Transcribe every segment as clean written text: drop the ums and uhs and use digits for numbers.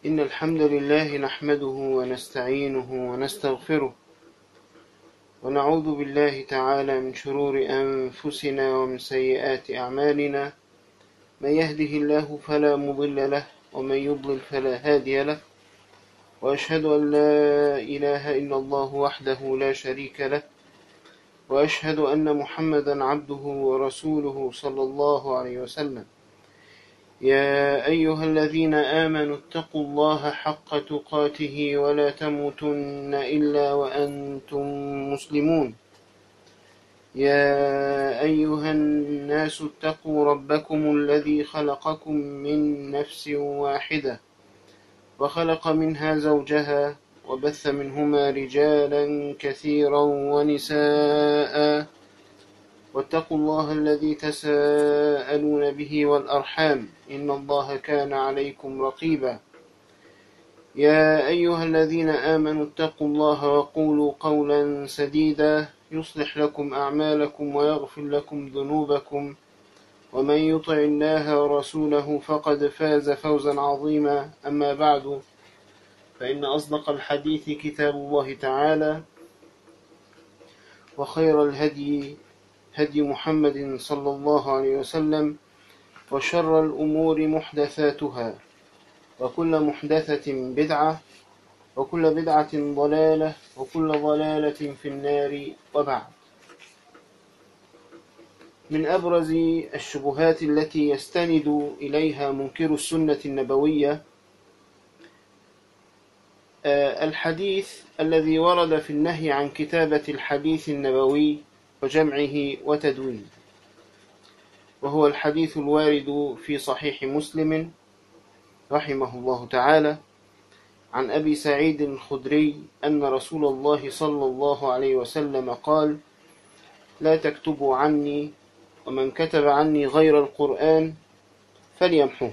إن الحمد لله نحمده ونستعينه ونستغفره ونعوذ بالله تعالى من شرور أنفسنا ومن سيئات أعمالنا. من يهده الله فلا مضل له ومن يضلل فلا هادي له، وأشهد أن لا إله إلا الله وحده لا شريك له، وأشهد أن محمدا عبده ورسوله صلى الله عليه وسلم. يا أيها الذين آمنوا اتقوا الله حق تقاته ولا تموتن إلا وأنتم مسلمون. يا أيها الناس اتقوا ربكم الذي خلقكم من نفس واحدة وخلق منها زوجها وبث منهما رجالا كثيرا ونساء، واتقوا الله الذي تساءلون به والأرحام إن الله كان عليكم رقيبا. يا أيها الذين آمنوا اتقوا الله وقولوا قولا سديدا يصلح لكم أعمالكم ويغفر لكم ذنوبكم، ومن يطع الله ورسوله فقد فاز فوزا عظيما. أما بعد، فإن أصدق الحديث كتاب الله تعالى، وخير الهدي هدي محمد صلى الله عليه وسلم، وشر الأمور محدثاتها، وكل محدثة بدعة، وكل بدعة ضلالة، وكل ضلالة في النار. وبعد، من أبرز الشبهات التي يستند إليها منكر السنة النبوية الحديث الذي ورد في النهي عن كتابة الحديث النبوي وجمعه وتدوينه، وهو الحديث الوارد في صحيح مسلم رحمه الله تعالى عن أبي سعيد الخدري أن رسول الله صلى الله عليه وسلم قال: لا تكتبوا عني، ومن كتب عني غير القرآن فليمحه.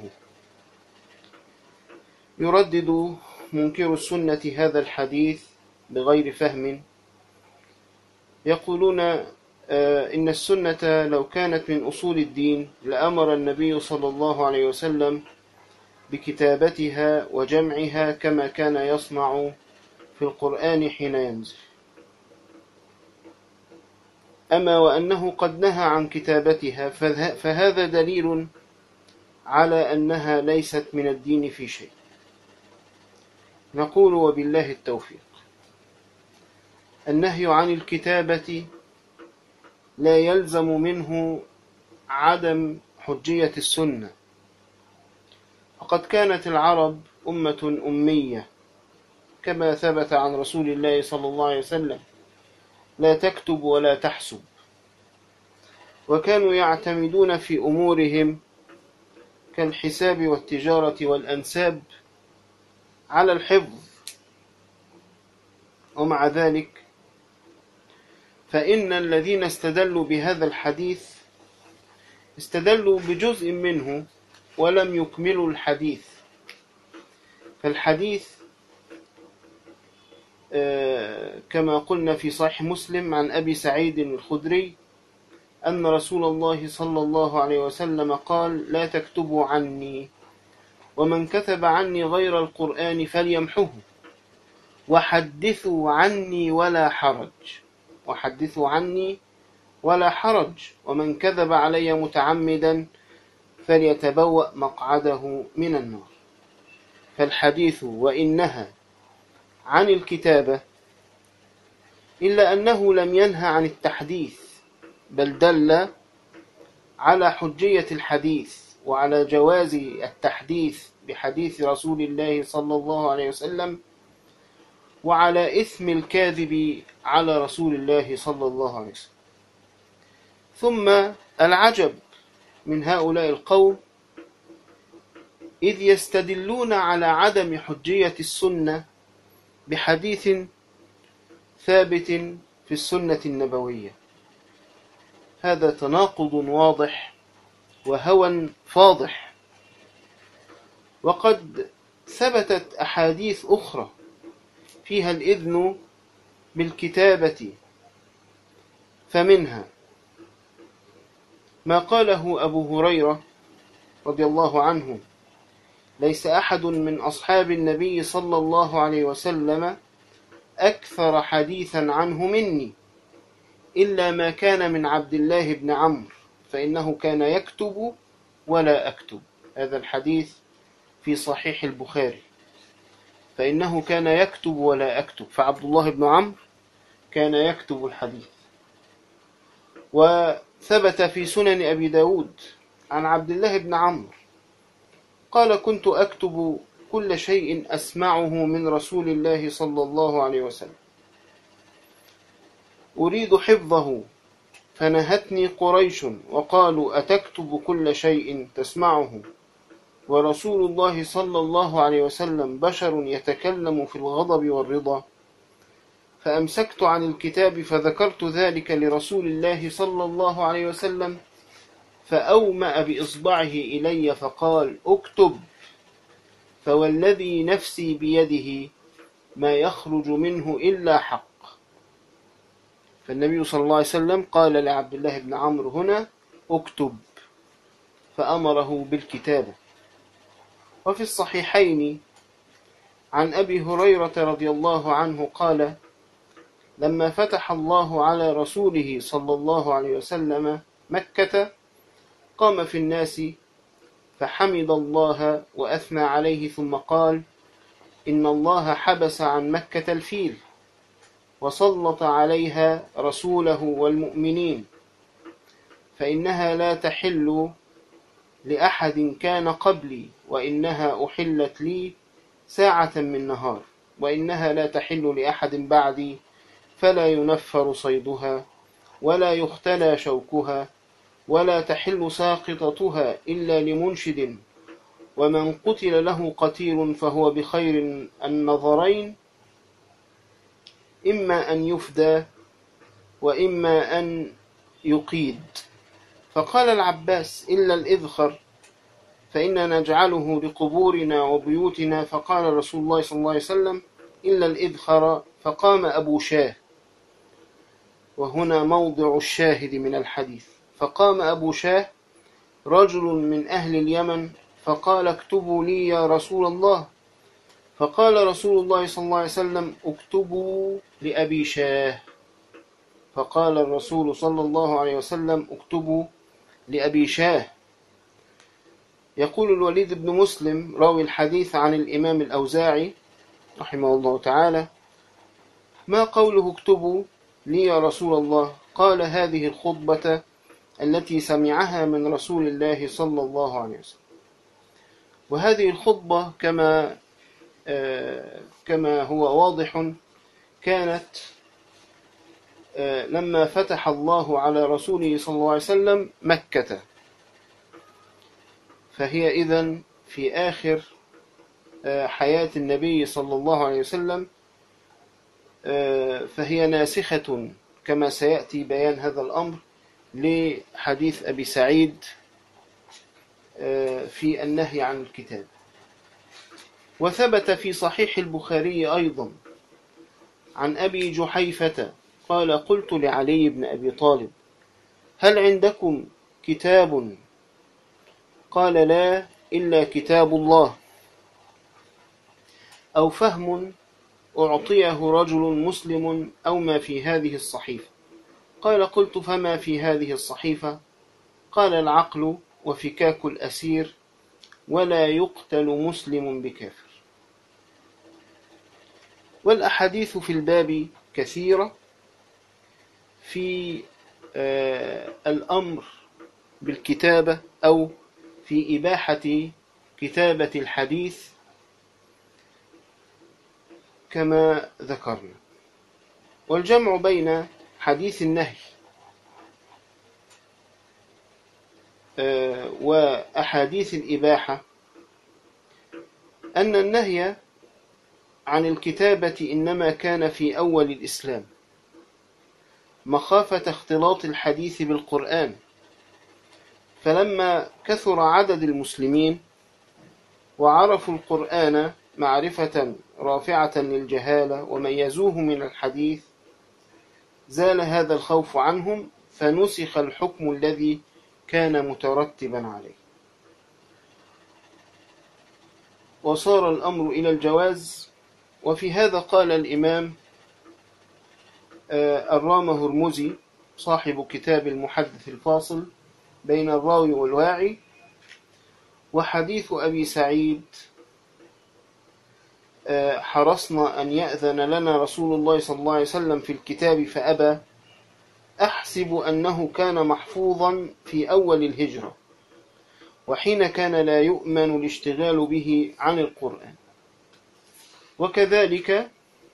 يردد منكر السنة هذا الحديث بغير فهم، يقولون إن السنة لو كانت من أصول الدين لأمر النبي صلى الله عليه وسلم بكتابتها وجمعها كما كان يصنع في القرآن حين ينزل. أما وأنه قد نهى عن كتابتها فهذا دليل على أنها ليست من الدين في شيء. نقول وبالله التوفيق. النهي عن الكتابة لا يلزم منه عدم حجية السنة، فقد كانت العرب أمة أمية كما ثبت عن رسول الله صلى الله عليه وسلم: لا تكتب ولا تحسب. وكانوا يعتمدون في أمورهم كالحساب والتجارة والأنساب على الحفظ، ومع ذلك فإن الذين استدلوا بهذا الحديث استدلوا بجزء منه ولم يكملوا الحديث. فالحديث كما قلنا في صحيح مسلم عن أبي سعيد الخدري أن رسول الله صلى الله عليه وسلم قال: لا تكتبوا عني، ومن كتب عني غير القرآن فليمحه، وحدثوا عني ولا حرج. وحدثوا عني ولا حرج، ومن كذب علي متعمدا فليتبوأ مقعده من النار. فالحديث وإن نهى عن الكتابة إلا أنه لم ينهى عن التحديث، بل دل على حجية الحديث وعلى جواز التحديث بحديث رسول الله صلى الله عليه وسلم، وعلى إثم الكاذب على رسول الله صلى الله عليه وسلم. ثم العجب من هؤلاء القوم إذ يستدلون على عدم حجية السنة بحديث ثابت في السنة النبوية. هذا تناقض واضح وهوى فاضح، وقد ثبتت أحاديث أخرى فيها الإذن بالكتابة، فمنها ما قاله أبو هريرة رضي الله عنه ليس أحد من أصحاب النبي صلى الله عليه وسلم أكثر حديثا عنه مني إلا ما كان من عبد الله بن عمرو فإنه كان يكتب ولا أكتب. هذا الحديث في صحيح البخاري، فإنه كان يكتب ولا أكتب، فعبد الله بن عمرو كان يكتب الحديث. وثبت في سنن أبي داود عن عبد الله بن عمرو قال: كنت أكتب كل شيء أسمعه من رسول الله صلى الله عليه وسلم أريد حفظه فنهتني قريش وقالوا: أتكتب كل شيء تسمعه ورسول الله صلى الله عليه وسلم بشر يتكلم في الغضب والرضا؟ فأمسكت عن الكتاب فذكرت ذلك لرسول الله صلى الله عليه وسلم فأومأ بإصبعه إلي فقال: اكتب، فوالذي نفسي بيده ما يخرج منه إلا حق. فالنبي صلى الله عليه وسلم قال لعبد الله بن عمرو هنا: اكتب، فأمره بالكتابة. وفي الصحيحين عن أبي هريرة رضي الله عنه قال: لما فتح الله على رسوله صلى الله عليه وسلم مكة قام في الناس فحمد الله وأثنى عليه ثم قال: إن الله حبس عن مكة الفيل وسلط عليها رسوله والمؤمنين، فإنها لا تحل لأحد كان قبلي، وإنها أحلت لي ساعة من نهار، وإنها لا تحل لأحد بعدي، فلا ينفر صيدها ولا يختلى شوكها ولا تحل ساقطتها إلا لمنشد، ومن قتل له قتيل فهو بخير النظرين، إما أن يفدى وإما أن يقيد. فقال العباس: إلا الإذخر فإننا نجعله لقبورنا وبيوتنا. فقال رسول الله صلى الله عليه وسلم: إلا الإذخر. فقام أبو شاه، وهنا موضع الشاهد من الحديث، فقام أبو شاه رجل من أهل اليمن فقال: اكتبوا لي يا رسول الله. فقال رسول الله صلى الله عليه وسلم: اكتبوا لأبي شاه. فقال الرسول صلى الله عليه وسلم: اكتبوا لأبي شاه. يقول الوليد بن مسلم راوي الحديث عن الإمام الأوزاعي رحمه الله تعالى: ما قوله اكتبوا لي يا رسول الله؟ قال: هذه الخطبة التي سمعها من رسول الله صلى الله عليه وسلم. وهذه الخطبة كما هو واضح كانت لما فتح الله على رسوله صلى الله عليه وسلم مكة، فهي إذن في آخر حياة النبي صلى الله عليه وسلم، فهي ناسخة كما سيأتي بيان هذا الأمر لحديث أبي سعيد في النهي عن الكتاب. وثبت في صحيح البخاري أيضا عن أبي جحيفة قال: قلت لعلي بن أبي طالب: هل عندكم كتاب؟ قال: لا، إلا كتاب الله، أو فهم أعطيه رجل مسلم، أو ما في هذه الصحيفة. قال: قلت: فما في هذه الصحيفة؟ قال: العقل وفكاك الأسير، ولا يقتل مسلم بكافر. والأحاديث في الباب كثيرة في الأمر بالكتابة أو في إباحة كتابة الحديث كما ذكرنا. والجمع بين حديث النهي وأحاديث الإباحة أن النهي عن الكتابة إنما كان في أول الإسلام مخافة اختلاط الحديث بالقرآن، فلما كثر عدد المسلمين وعرفوا القرآن معرفة رافعة للجهالة وميزوه من الحديث زال هذا الخوف عنهم، فنسخ الحكم الذي كان مترتبا عليه. وصار الأمر إلى الجواز. وفي هذا قال الإمام الرام هرمزي صاحب كتاب المحدث الفاصل بين الراوي والواعي: وحديث أبي سعيد حرصنا أن يأذن لنا رسول الله صلى الله عليه وسلم في الكتاب فأبى، أحسب أنه كان محفوظا في أول الهجرة، وحين كان لا يؤمن الاشتغال به عن القرآن. وكذلك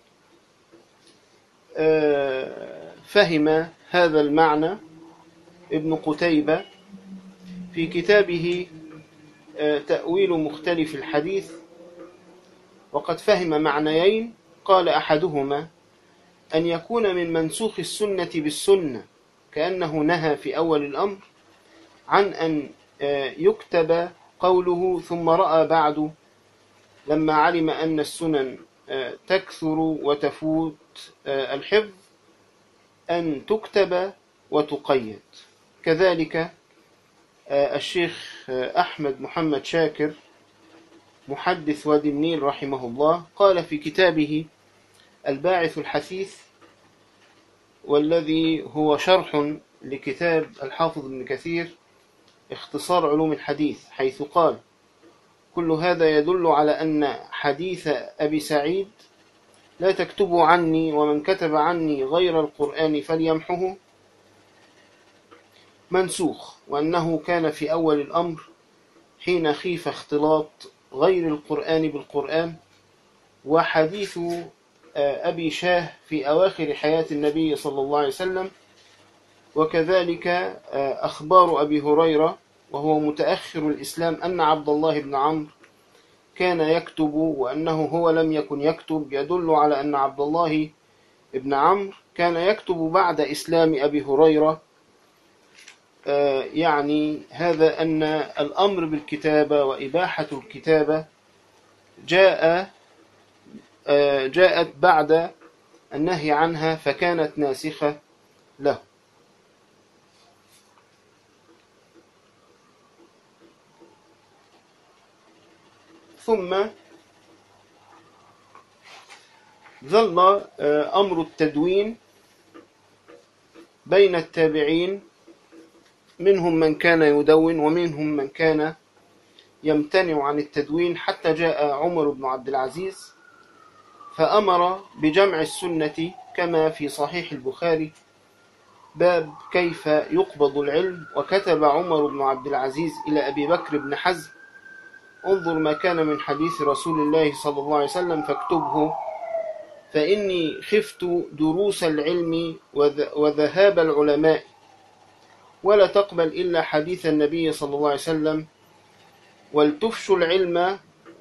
فهم هذا المعنى ابن قتيبة في كتابه تأويل مختلف الحديث، وقد فهم معنيين: قال أحدهما أن يكون من منسوخ السنة بالسنة، كأنه نهى في أول الأمر عن أن يكتب قوله، ثم رأى بعد لما علم أن السنن تكثر وتفوت الحفظ أن تكتب وتقيد. كذلك الشيخ أحمد محمد شاكر محدث وادي النيل رحمه الله قال في كتابه الباعث الحثيث، والذي هو شرح لكتاب الحافظ ابن كثير اختصار علوم الحديث، حيث قال: كل هذا يدل على أن حديث أبي سعيد لا تكتبوا عني ومن كتب عني غير القرآن فليمحه منسوخ، وأنه كان في أول الأمر حين خيف اختلاط غير القرآن بالقرآن. وحديث أبي شاه في أواخر حياة النبي صلى الله عليه وسلم. وكذلك أخبار أبي هريرة وهو متأخر الإسلام أن عبد الله بن عمرو كان يكتب وأنه هو لم يكن يكتب، يدل على أن عبد الله بن عمرو كان يكتب بعد إسلام أبي هريرة. يعني هذا أن الأمر بالكتابة وإباحة الكتابة جاءت بعد النهي عنها، فكانت ناسخة له. ثم ظل أمر التدوين بين التابعين، منهم من كان يدون ومنهم من كان يمتنع عن التدوين، حتى جاء عمر بن عبد العزيز فأمر بجمع السنة كما في صحيح البخاري باب كيف يقبض العلم. وكتب عمر بن عبد العزيز إلى أبي بكر بن حزم: انظر ما كان من حديث رسول الله صلى الله عليه وسلم فاكتبه، فإني خفت دروس العلم وذهاب العلماء، ولا تقبل إلا حديث النبي صلى الله عليه وسلم، ولتفشوا العلم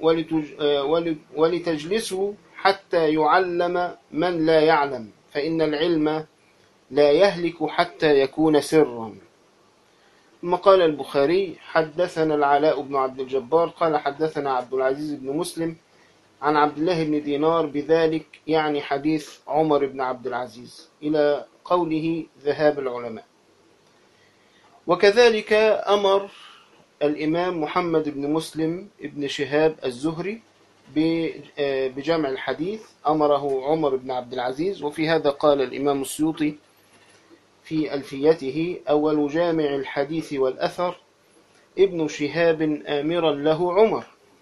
ولتجلسوا حتى يعلم من لا يعلم، فإن العلم لا يهلك حتى يكون سرا. ثم قال البخاري: حدثنا العلاء بن عبد الجبار قال حدثنا عبد العزيز بن مسلم عن عبد الله بن دينار بذلك، يعني حديث عمر بن عبد العزيز، إلى قوله ذهاب العلماء. وكذلك أمر الإمام محمد بن مسلم بن شهاب الزهري بجمع الحديث، أمره عمر بن عبد العزيز. وفي هذا قال الإمام السيوطي في ألفيته: أول جامع الحديث والأثر ابن شهاب آمرا له عمر.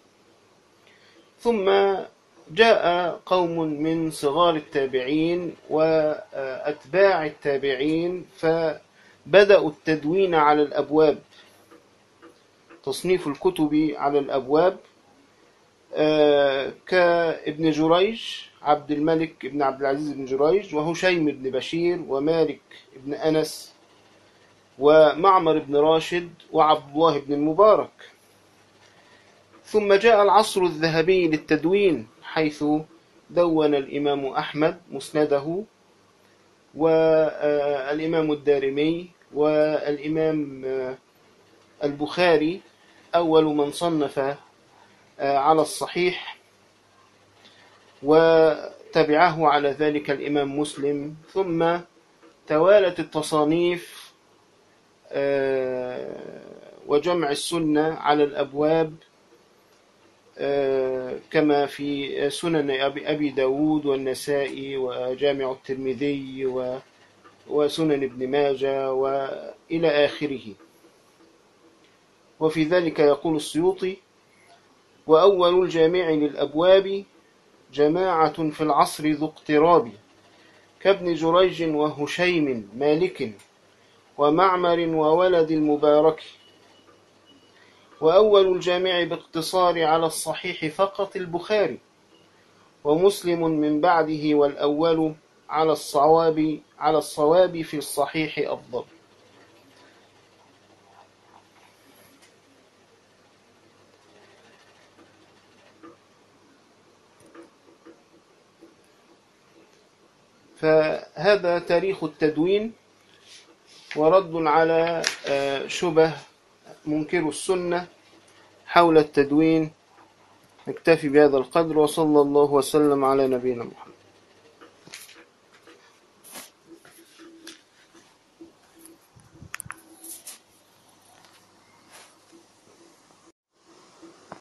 ثم جاء قوم من صغار التابعين وأتباع التابعين فبدأوا التدوين على الأبواب، تصنيف الكتب على الأبواب، كابن جريج عبد الملك بن عبد العزيز بن جريج، وهشيم بن بشير، ومالك بن أنس، ومعمر بن راشد، وعبد الله بن المبارك. ثم جاء العصر الذهبي للتدوين، حيث دون الإمام أحمد مسنده، والإمام الدارمي، والإمام البخاري أول من صنف على الصحيح، وتبعه على ذلك الإمام مسلم. ثم توالت التصانيف وجمع السنة على الأبواب كما في سنن أبي داود والنسائي وجامع الترمذي وسنن ابن ماجه وإلى آخره. وفي ذلك يقول السيوطي: وأول الجامع للأبواب جماعة في العصر ذو اقتراب، كابن جريج وهشيم مالك ومعمر وولد المبارك. وأول الجامع باقتصار على الصحيح فقط البخاري، ومسلم من بعده، والأول على الصواب في الصحيح أفضل. فهذا تاريخ التدوين ورد على شبه منكر السنة حول التدوين. نكتفي بهذا القدر، وصلى الله وسلم على نبينا محمد.